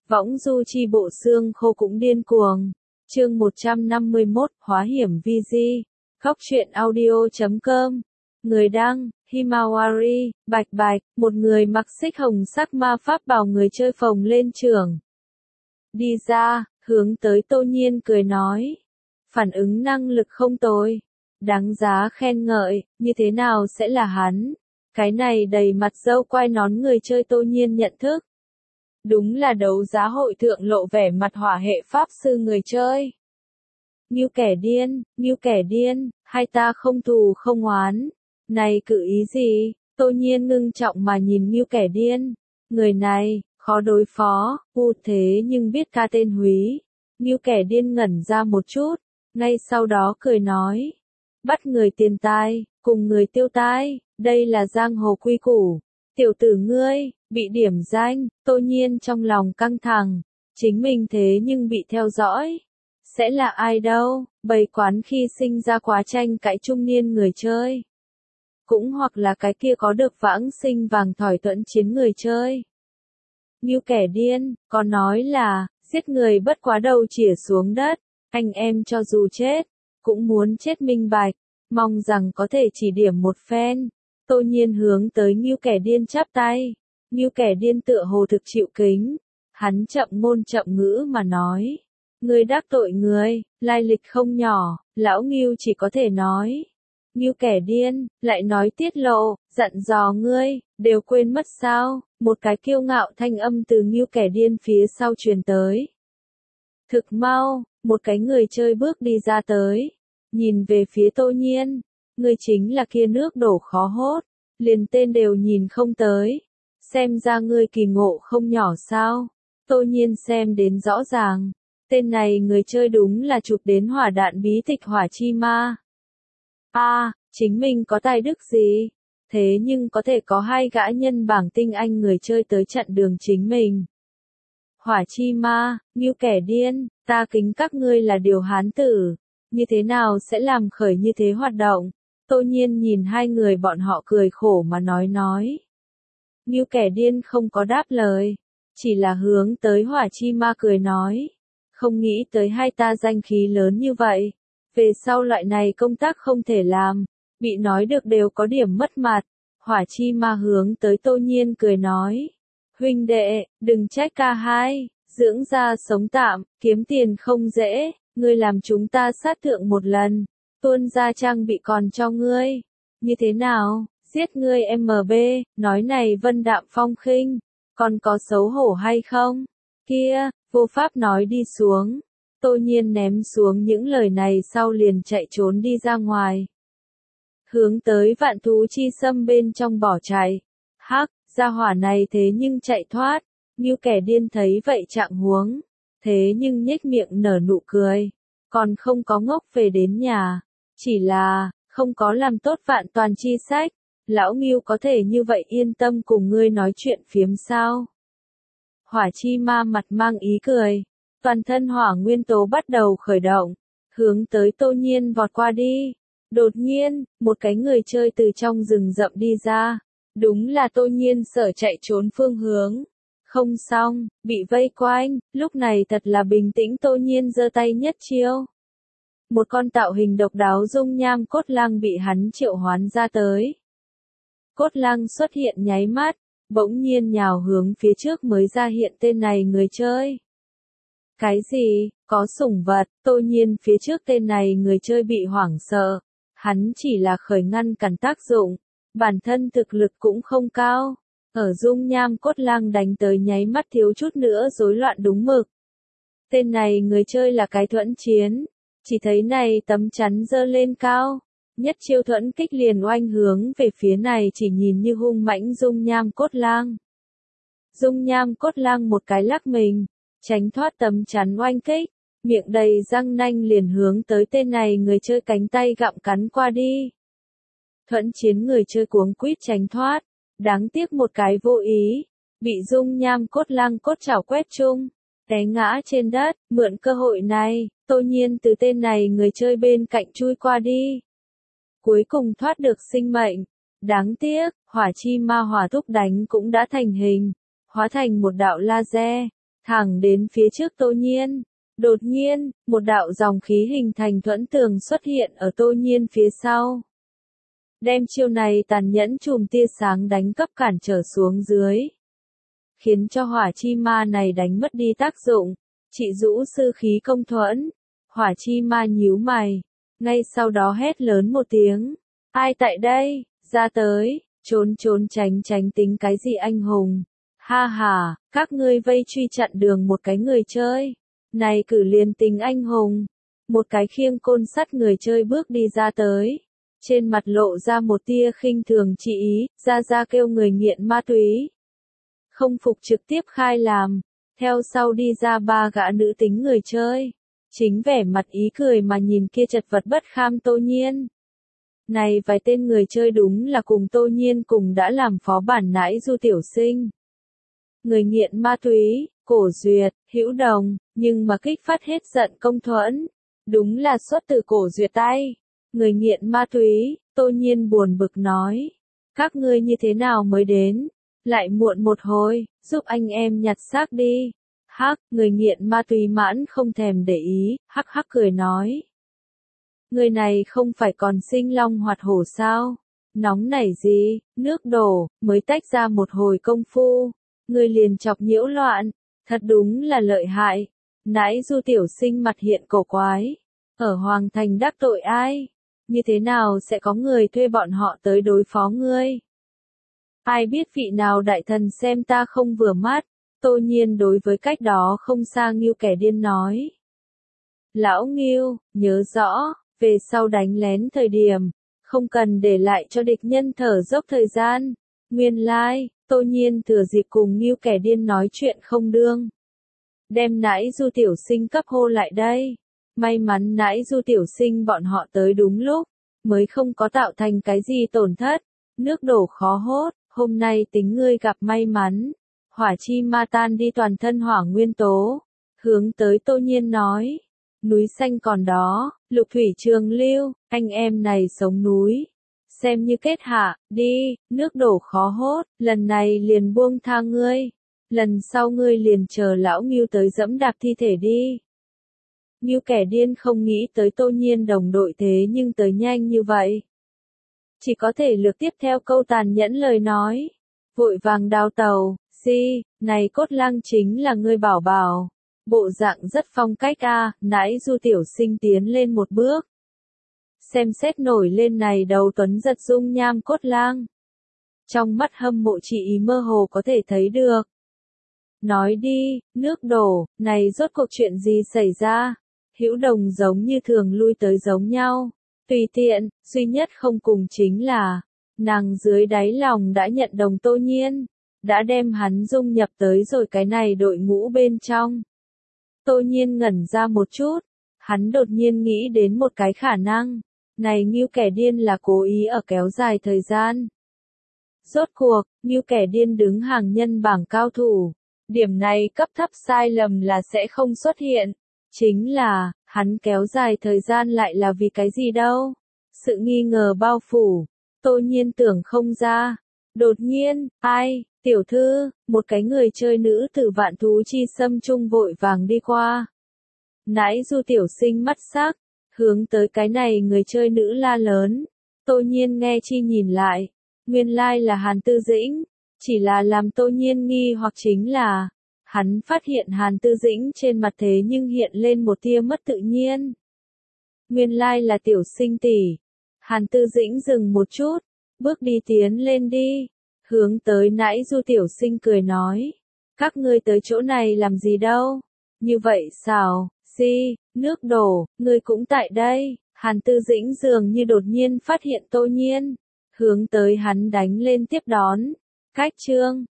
Võng du chi bộ xương khô cũng điên cuồng. Chương 151, hóa hiểm vi di. Khóc chuyện audio.com. Người đăng, Himawari, Bạch Bạch, một người mặc xích hồng sắc ma pháp bào người chơi phồng lên trường. Đi ra, hướng tới Tô Nhiên cười nói. Phản ứng năng lực không tồi. Đáng giá khen ngợi, như thế nào sẽ là hắn? Cái này đầy mặt râu quai nón người chơi Tô Nhiên nhận thức. Đúng là đấu giá hội thượng lộ vẻ mặt hỏa hệ pháp sư người chơi. Như kẻ điên, hai ta không thù không oán. Này cự ý gì? Tô Nhiên ngưng trọng mà nhìn như kẻ điên. Người này, khó đối phó, thế nhưng biết ca tên húy. Như kẻ điên ngẩn ra một chút, ngay sau đó cười nói. Bắt người tiền tai, cùng người tiêu tai, đây là giang hồ quy củ. Tiểu tử ngươi, bị điểm danh, Tô Nhiên trong lòng căng thẳng, chính mình thế nhưng bị theo dõi. Sẽ là ai đâu, bầy quán khi sinh ra quá tranh cãi trung niên người chơi. Cũng hoặc là cái kia có được vãng sinh vàng thỏi thuẫn chiến người chơi. Như kẻ điên, có nói là, giết người bất quá đầu chĩa xuống đất, anh em cho dù chết, cũng muốn chết minh bạch, mong rằng có thể chỉ điểm một phen. Tô Nhiên hướng tới Ngưu kẻ điên chắp tay. Ngưu kẻ điên tựa hồ thực chịu kính. Hắn chậm ngôn chậm ngữ mà nói. Ngươi đắc tội người, lai lịch không nhỏ, lão Ngưu chỉ có thể nói. Ngưu kẻ điên, lại nói tiết lộ, dặn dò ngươi, đều quên mất sao, một cái kiêu ngạo thanh âm từ Ngưu kẻ điên phía sau truyền tới. Thực mau, một cái người chơi bước đi ra tới, nhìn về phía Tô Nhiên. Ngươi chính là kia nước đổ khó hốt, liền tên đều nhìn không tới. Xem ra ngươi kỳ ngộ không nhỏ sao? Tô Nhiên xem đến rõ ràng. Tên này người chơi đúng là chụp đến hỏa đạn bí tịch hỏa chi ma. Chính mình có tài đức gì? Thế nhưng có thể có hai gã nhân bảng tinh anh người chơi tới chặn đường chính mình. Hỏa chi ma, như kẻ điên, ta kính các ngươi là điều hán tử. Như thế nào sẽ làm khởi như thế hoạt động? Tô Nhiên nhìn hai người bọn họ cười khổ mà nói. Như kẻ điên không có đáp lời, chỉ là hướng tới hỏa chi ma cười nói. Không nghĩ tới hai ta danh khí lớn như vậy. Về sau loại này công tác không thể làm, bị nói được đều có điểm mất mặt. Hỏa chi ma hướng tới Tô Nhiên cười nói. Huynh đệ, đừng trách ca hai, dưỡng ra sống tạm, kiếm tiền không dễ, ngươi làm chúng ta sát thượng một lần. Tuôn ra trang bị còn cho ngươi. Như thế nào, giết ngươi MB, nói này vân đạm phong khinh, còn có xấu hổ hay không? Kia, vô pháp nói đi xuống. Tô Nhiên ném xuống những lời này sau liền chạy trốn đi ra ngoài. Hướng tới vạn thú chi xâm bên trong bỏ chạy. Hắc, gia hỏa này thế nhưng chạy thoát. Như kẻ điên thấy vậy trạng huống. Thế nhưng nhếch miệng nở nụ cười. Còn không có ngốc về đến nhà. Chỉ là, không có làm tốt vạn toàn chi sách. Lão Ngưu có thể như vậy yên tâm cùng ngươi nói chuyện phiếm sao? Hỏa chi ma mặt mang ý cười. Toàn thân hỏa nguyên tố bắt đầu khởi động. Hướng tới Tô Nhiên vọt qua đi. Đột nhiên, một cái người chơi từ trong rừng rậm đi ra. Đúng là Tô Nhiên sợ chạy trốn phương hướng. Không xong, bị vây quanh, lúc này thật là bình tĩnh Tô Nhiên giơ tay nhất chiêu. Một con tạo hình độc đáo dung nham cốt lang bị hắn triệu hoán ra tới. Cốt lang xuất hiện nháy mắt, bỗng nhiên nhào hướng phía trước mới ra hiện tên này người chơi. Cái gì, có sủng vật, Tô Nhiên phía trước tên này người chơi bị hoảng sợ. Hắn chỉ là khởi ngăn cản tác dụng, bản thân thực lực cũng không cao. Ở dung nham cốt lang đánh tới nháy mắt thiếu chút nữa rối loạn đúng mực. Tên này người chơi là cái thuẫn chiến. Chỉ thấy này tấm chắn dơ lên cao, nhất chiêu thuẫn kích liền oanh hướng về phía này chỉ nhìn như hung mãnh dung nham cốt lang. Dung nham cốt lang một cái lắc mình, tránh thoát tấm chắn oanh kích, miệng đầy răng nanh liền hướng tới tên này người chơi cánh tay gặm cắn qua đi. Thuẫn chiến người chơi cuống quýt tránh thoát, đáng tiếc một cái vô ý, bị dung nham cốt lang cốt chảo quét chung. Té ngã trên đất, mượn cơ hội này, Tô Nhiên từ tên này người chơi bên cạnh chui qua đi. Cuối cùng thoát được sinh mệnh. Đáng tiếc, hỏa chi ma hỏa thúc đánh cũng đã thành hình, hóa thành một đạo laser, thẳng đến phía trước Tô Nhiên. Đột nhiên, một đạo dòng khí hình thành thuẫn tường xuất hiện ở Tô Nhiên phía sau. Đem chiêu này tàn nhẫn chùm tia sáng đánh cấp cản trở xuống dưới. Khiến cho hỏa chi ma này đánh mất đi tác dụng. Trị rũ sư khí công thuẫn. Hỏa chi ma nhíu mày. Ngay sau đó hét lớn một tiếng. Ai tại đây? Ra tới, trốn tránh tính cái gì anh hùng? Ha ha, các ngươi vây truy chặn đường một cái người chơi. Này cử liền tính anh hùng. Một cái khiêng côn sắt người chơi bước đi ra tới. Trên mặt lộ ra một tia khinh thường chỉ ý, ra kêu người nghiện ma túy. Không phục trực tiếp khai làm. Theo sau đi ra 3 gã nữ tính người chơi. Chính vẻ mặt ý cười mà nhìn kia chật vật bất kham Tô Nhiên. Này vài tên người chơi đúng là cùng Tô Nhiên cùng đã làm phó bản nãi Du tiểu sinh. Người nghiện ma túy, Cổ Duyệt, Hữu Đồng, nhưng mà kích phát hết giận công thuẫn. Đúng là xuất từ Cổ Duyệt tay. Người nghiện ma túy, Tô Nhiên buồn bực nói. Các ngươi như thế nào mới đến? Lại muộn một hồi, giúp anh em nhặt xác đi. Hắc, người nghiện ma túy mãn không thèm để ý, hắc cười nói. Người này không phải còn sinh long hoạt hổ sao? Nóng nảy gì, nước đổ, mới tách ra một hồi công phu. Người liền chọc nhiễu loạn, thật đúng là lợi hại. Nãi Du tiểu sinh mặt hiện cổ quái. Ở Hoàng Thành đắc tội ai? Như thế nào sẽ có người thuê bọn họ tới đối phó ngươi? Ai biết vị nào đại thần xem ta không vừa mắt? Tô Nhiên đối với cách đó không xa Ngưu kẻ điên nói. Lão Ngưu, nhớ rõ, về sau đánh lén thời điểm, không cần để lại cho địch nhân thở dốc thời gian. Nguyên lai, Tô Nhiên thừa dịp cùng Ngưu kẻ điên nói chuyện không đương. Đem nãi Du tiểu sinh cấp hô lại đây. May mắn nãi Du tiểu sinh bọn họ tới đúng lúc, mới không có tạo thành cái gì tổn thất. Nước đổ khó hốt, hôm nay tính ngươi gặp may mắn. Hỏa chi ma tan đi toàn thân hỏa nguyên tố. Hướng tới Tô Nhiên nói. Núi xanh còn đó, lục thủy trường lưu, anh em này sống núi. Xem như kết hạ, đi, nước đổ khó hốt, lần này liền buông tha ngươi. Lần sau ngươi liền chờ lão Ngưu tới dẫm đạp thi thể đi. Ngưu kẻ điên không nghĩ tới Tô Nhiên đồng đội thế nhưng tới nhanh như vậy. Chỉ có thể lược tiếp theo câu tàn nhẫn lời nói. Vội vàng đào tàu, này Cốt Lang chính là ngươi bảo bảo. Bộ dạng rất phong cách nãi Du tiểu sinh tiến lên một bước. Xem xét nổi lên này đầu tuấn giật dung nham Cốt Lang. Trong mắt hâm mộ chỉ ý mơ hồ có thể thấy được. Nói đi, nước đổ, này rốt cuộc chuyện gì xảy ra? Hữu Đồng giống như thường lui tới giống nhau. Tùy tiện, duy nhất không cùng chính là, nàng dưới đáy lòng đã nhận đồng Tô Nhiên. Đã đem hắn dung nhập tới rồi cái này đội ngũ bên trong. Tô Nhiên ngẩn ra một chút. Hắn đột nhiên nghĩ đến một cái khả năng. Này Ngưu kẻ điên là cố ý ở kéo dài thời gian. Rốt cuộc, Ngưu kẻ điên đứng hàng nhân bảng cao thủ. Điểm này cấp thấp sai lầm là sẽ không xuất hiện. Chính là, hắn kéo dài thời gian lại là vì cái gì đâu. Sự nghi ngờ bao phủ. Tô Nhiên tưởng không ra. Đột nhiên, ai, tiểu thư, một cái người chơi nữ từ vạn thú chi xâm trung vội vàng đi qua. Nãi Du tiểu sinh mắt sắc, hướng tới cái này người chơi nữ la lớn. Tô Nhiên nghe chi nhìn lại. Nguyên lai là Hàn Tư Dĩnh. Chỉ là làm Tô Nhiên nghi hoặc chính là, hắn phát hiện Hàn Tư Dĩnh trên mặt thế nhưng hiện lên một tia mất tự nhiên. Nguyên lai là tiểu sinh tỷ. Hàn Tư Dĩnh dừng một chút, bước đi tiến lên đi, hướng tới nãi Du tiểu sinh cười nói. Các ngươi tới chỗ này làm gì đâu? Như vậy sao? Nước đổ, ngươi cũng tại đây. Hàn Tư Dĩnh dường như đột nhiên phát hiện Tô Nhiên, hướng tới hắn đánh lên tiếp đón. Cách chương